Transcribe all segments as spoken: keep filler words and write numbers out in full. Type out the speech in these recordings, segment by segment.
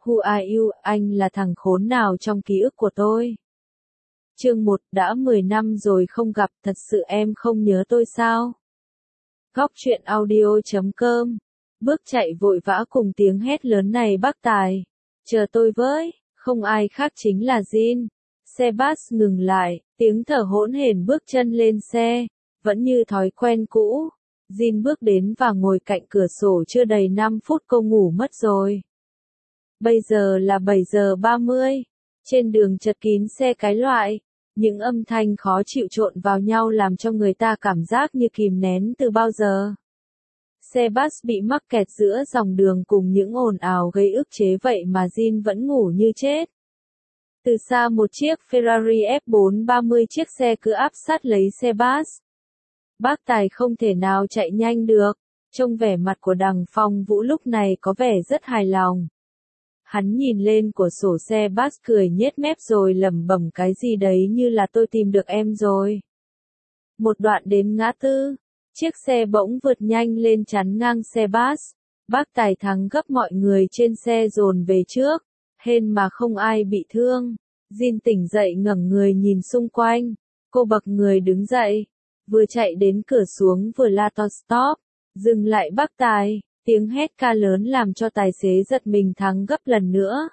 Who are you, anh là thằng khốn nào trong ký ức của tôi? Chương một, đã mười năm rồi không gặp, thật sự em không nhớ tôi sao? Góc truyện audio chấm com. Bước chạy vội vã cùng tiếng hét lớn này bác Tài. Chờ tôi với, không ai khác chính là Jin. Xe bus ngừng lại, tiếng thở hỗn hển bước chân lên xe, vẫn như thói quen cũ. Jin bước đến và ngồi cạnh cửa sổ chưa đầy năm phút cô ngủ mất rồi. Bây giờ là bảy giờ ba mươi. Trên đường chật kín xe cái loại. Những âm thanh khó chịu trộn vào nhau làm cho người ta cảm giác như kìm nén từ bao giờ. Xe bus bị mắc kẹt giữa dòng đường cùng những ồn ào gây ức chế vậy mà Jin vẫn ngủ như chết. Từ xa một chiếc Ferrari F bốn ba mươi chiếc xe cứ áp sát lấy xe bus. Bác Tài không thể nào chạy nhanh được, trông vẻ mặt của Đằng Phong Vũ lúc này có vẻ rất hài lòng. Hắn nhìn lên của sổ xe bus cười nhếch mép rồi lẩm bẩm cái gì đấy như là tôi tìm được em rồi. Một đoạn đến ngã tư, chiếc xe bỗng vượt nhanh lên chắn ngang xe bus. Bác Tài thắng gấp mọi người trên xe dồn về trước, hên mà không ai bị thương. Jin tỉnh dậy ngẩng người nhìn xung quanh, cô bật người đứng dậy, vừa chạy đến cửa xuống vừa la to stop, dừng lại bác Tài. Tiếng hét ca lớn làm cho tài xế giật mình thắng gấp lần nữa.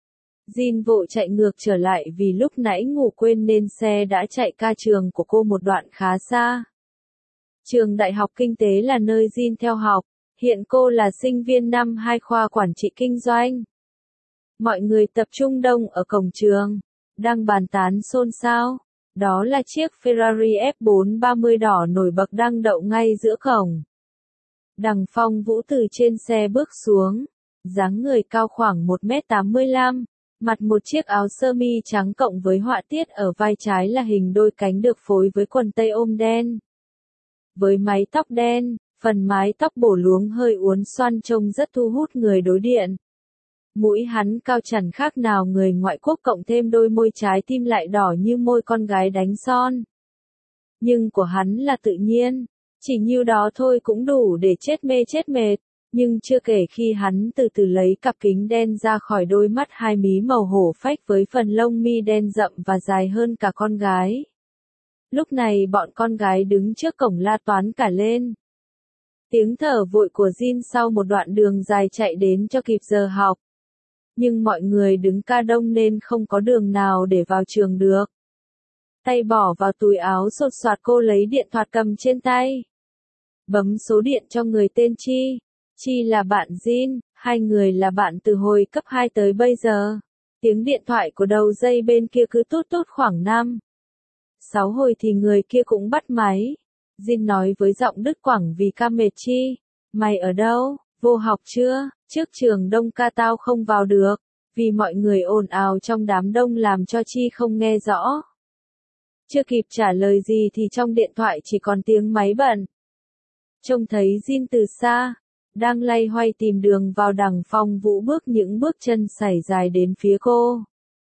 Jin vội chạy ngược trở lại vì lúc nãy ngủ quên nên xe đã chạy ca trường của cô một đoạn khá xa. Trường Đại học Kinh tế là nơi Jin theo học, hiện cô là sinh viên năm hai khoa quản trị kinh doanh. Mọi người tập trung đông ở cổng trường, đang bàn tán xôn xao. Đó là chiếc Ferrari F bốn ba mươi đỏ nổi bật đang đậu ngay giữa cổng. Đằng Phong Vũ từ trên xe bước xuống, dáng người cao khoảng một mét tám mươi lăm, mặc một chiếc áo sơ mi trắng cộng với họa tiết ở vai trái là hình đôi cánh được phối với quần tây ôm đen. Với mái tóc đen, phần mái tóc bổ luống hơi uốn xoăn trông rất thu hút người đối diện. Mũi hắn cao chẳng khác nào người ngoại quốc cộng thêm đôi môi trái tim lại đỏ như môi con gái đánh son. Nhưng của hắn là tự nhiên. Chỉ nhiêu đó thôi cũng đủ để chết mê chết mệt, nhưng chưa kể khi hắn từ từ lấy cặp kính đen ra khỏi đôi mắt hai mí màu hổ phách với phần lông mi đen rậm và dài hơn cả con gái. Lúc này bọn con gái đứng trước cổng la toán cả lên. Tiếng thở vội của Jin sau một đoạn đường dài chạy đến cho kịp giờ học. Nhưng mọi người đứng ca đông nên không có đường nào để vào trường được. Tay bỏ vào túi áo sột soạt cô lấy điện thoại cầm trên tay. Bấm số điện cho người tên Chi. Chi là bạn Jin, hai người là bạn từ hồi cấp hai tới bây giờ. Tiếng điện thoại của đầu dây bên kia cứ tút tút khoảng năm sáu hồi thì người kia cũng bắt máy. Jin nói với giọng đứt quãng vì ca mệt Chi. Mày ở đâu, vô học chưa? Trước trường đông ca tao không vào được, vì mọi người ồn ào trong đám đông làm cho Chi không nghe rõ. Chưa kịp trả lời gì thì trong điện thoại chỉ còn tiếng máy bận. Trông thấy Jin từ xa, đang loay hoay tìm đường vào. Đằng Phong Vũ bước những bước chân sải dài đến phía cô.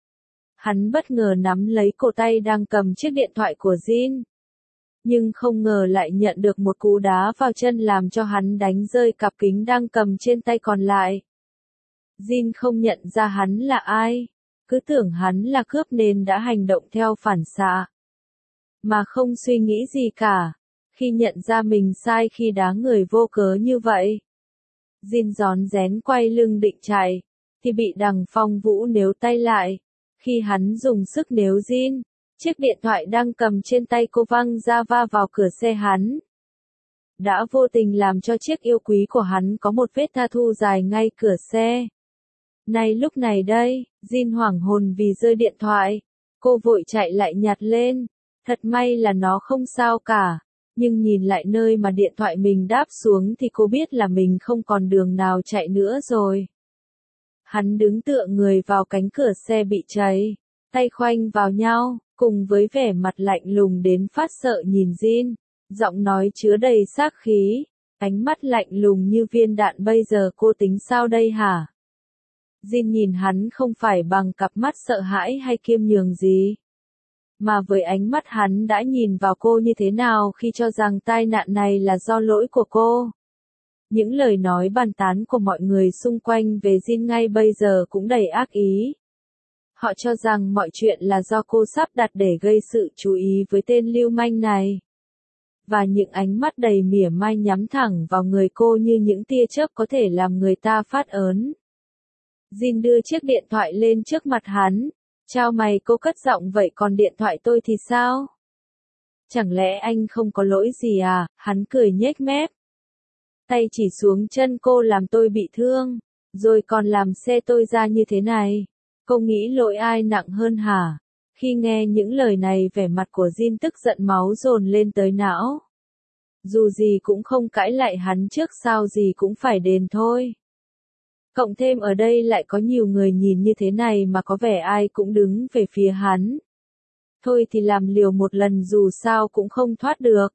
Hắn bất ngờ nắm lấy cổ tay đang cầm chiếc điện thoại của Jin. Nhưng không ngờ lại nhận được một cú đá vào chân làm cho hắn đánh rơi cặp kính đang cầm trên tay còn lại. Jin không nhận ra hắn là ai, cứ tưởng hắn là cướp nên đã hành động theo phản xạ. Mà không suy nghĩ gì cả, khi nhận ra mình sai khi đá người vô cớ như vậy. Jin rón rén quay lưng định chạy, thì bị Đằng Phong Vũ níu tay lại. Khi hắn dùng sức níu Jin, chiếc điện thoại đang cầm trên tay cô văng ra va vào cửa xe hắn. Đã vô tình làm cho chiếc yêu quý của hắn có một vết tattoo dài ngay cửa xe. Này lúc này đây, Jin hoảng hồn vì rơi điện thoại. Cô vội chạy lại nhặt lên. Thật may là nó không sao cả. Nhưng nhìn lại nơi mà điện thoại mình đáp xuống thì cô biết là mình không còn đường nào chạy nữa rồi. Hắn đứng tựa người vào cánh cửa xe bị cháy, tay khoanh vào nhau, cùng với vẻ mặt lạnh lùng đến phát sợ nhìn Jin, giọng nói chứa đầy sát khí, ánh mắt lạnh lùng như viên đạn. Bây giờ cô tính sao đây hả? Jin nhìn hắn không phải bằng cặp mắt sợ hãi hay khiêm nhường gì, mà với ánh mắt hắn đã nhìn vào cô như thế nào khi cho rằng tai nạn này là do lỗi của cô. Những lời nói bàn tán của mọi người xung quanh về Jin ngay bây giờ cũng đầy ác ý. Họ cho rằng mọi chuyện là do cô sắp đặt để gây sự chú ý với tên lưu manh này. Và những ánh mắt đầy mỉa mai nhắm thẳng vào người cô như những tia chớp có thể làm người ta phát ớn. Jin đưa chiếc điện thoại lên trước mặt hắn. Chào mày, cô cất giọng vậy, còn điện thoại tôi thì sao? Chẳng lẽ anh không có lỗi gì à? Hắn cười nhếch mép. Tay chỉ xuống chân cô làm tôi bị thương, rồi còn làm xe tôi ra như thế này. Cô nghĩ lỗi ai nặng hơn hả? Khi nghe những lời này, vẻ mặt của Jin tức giận, máu dồn lên tới não. Dù gì cũng không cãi lại hắn trước sau gì cũng phải đền thôi. Cộng thêm ở đây lại có nhiều người nhìn như thế này mà có vẻ ai cũng đứng về phía hắn. Thôi thì làm liều một lần, dù sao cũng không thoát được.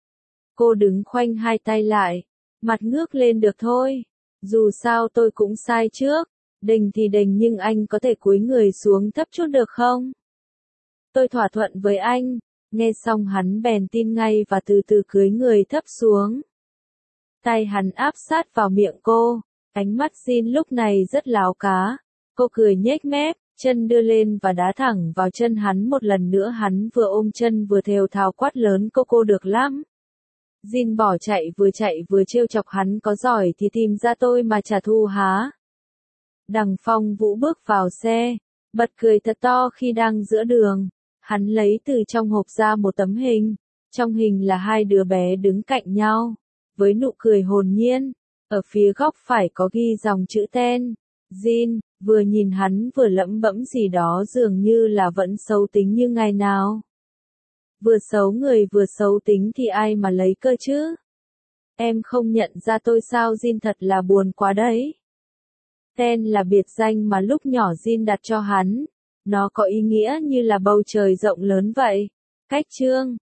Cô đứng khoanh hai tay lại, mặt ngước lên. Được thôi, dù sao tôi cũng sai trước. Đành thì đành, nhưng anh có thể cúi người xuống thấp chút được không? Tôi thỏa thuận với anh. Nghe xong hắn bèn tin ngay và từ từ cúi người thấp xuống. Tay hắn áp sát vào miệng cô. Ánh mắt Jin lúc này rất láo cá. Cô cười nhếch mép, chân đưa lên và đá thẳng vào chân hắn một lần nữa. Hắn vừa ôm chân vừa thều thào quát lớn, cô cô được lắm. Jin bỏ chạy, vừa chạy vừa trêu chọc hắn, có giỏi thì tìm ra tôi mà trả thù há. Đằng Phong Vũ bước vào xe, bật cười thật to khi đang giữa đường. Hắn lấy từ trong hộp ra một tấm hình. Trong hình là hai đứa bé đứng cạnh nhau, với nụ cười hồn nhiên. Ở phía góc phải có ghi dòng chữ ten. Jin vừa nhìn hắn vừa lẩm bẩm gì đó, dường như là vẫn xấu tính như ngày nào. Vừa xấu người vừa xấu tính thì ai mà lấy cơ chứ? Em không nhận ra tôi sao? Jin thật là buồn quá đấy. Ten là biệt danh mà lúc nhỏ Jin đặt cho hắn. Nó có ý nghĩa như là bầu trời rộng lớn vậy. Cách chương